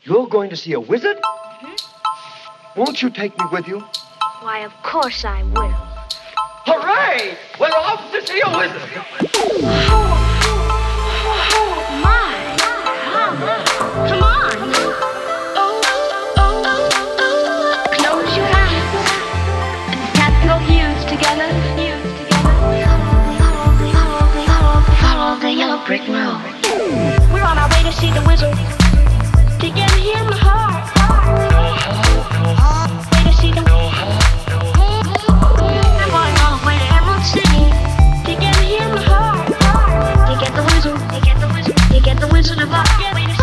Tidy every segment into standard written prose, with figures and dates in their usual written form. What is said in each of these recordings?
You're going to see a wizard? Won't you take me with you? Why, of course I will. Hooray! We're off to see a wizard! My! Come on! Close your eyes and tap your heels together. Follow the yellow brick road. We're on our way to see the wizard. To get hear my heart. Way to see the I'm going all the way to Emerald City. To get hear my heart. To get the wizard. To get the wizard of Oz.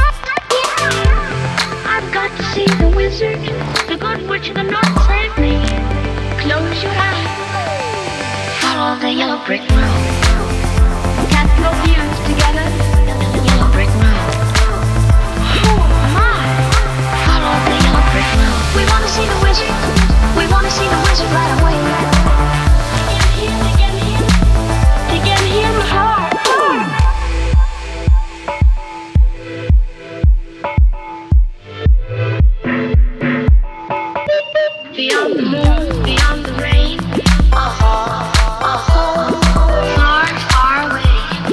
I've got to see the wizard. The good witch of the north save me. Close your eyes. Follow the yellow brick road. Tap your heels together. Yellow brick road. We want to see the wizard. We want to see the wizard right away. To get here, my heart. Beyond the moon, beyond the rain. Far, far away.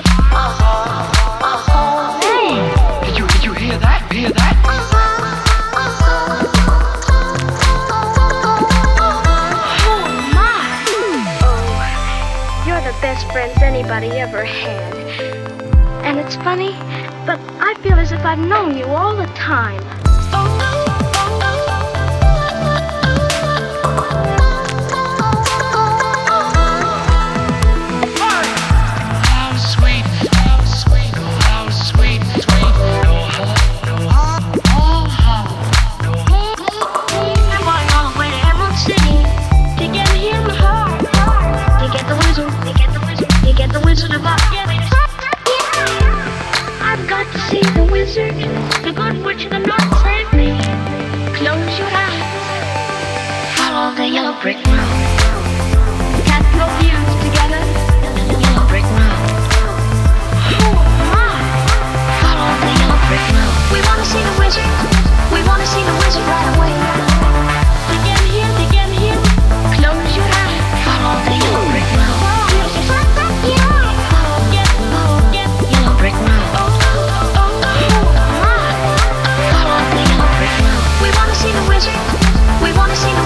Hey. Did you hear that? Hear that? Best friends anybody ever had. And it's funny, but I feel as if I've known you all the time. How sweet, how sweet, sweet. I'm going all the way to Emerald City to get here my heart. To get the wizard. To get the wizard of Oz. I've got to see the wizard. The good witch of the north save me. Close your eyes. Follow the yellow brick road. Tap your heels together. Yellow brick road. Follow the yellow brick road. We want to see the wizard. We want to see the wizard right away. To get here. Close your eyes. Follow the yellow brick road. Yellow brick road. Follow the yellow brick road. We want to see the wizard. We want to see the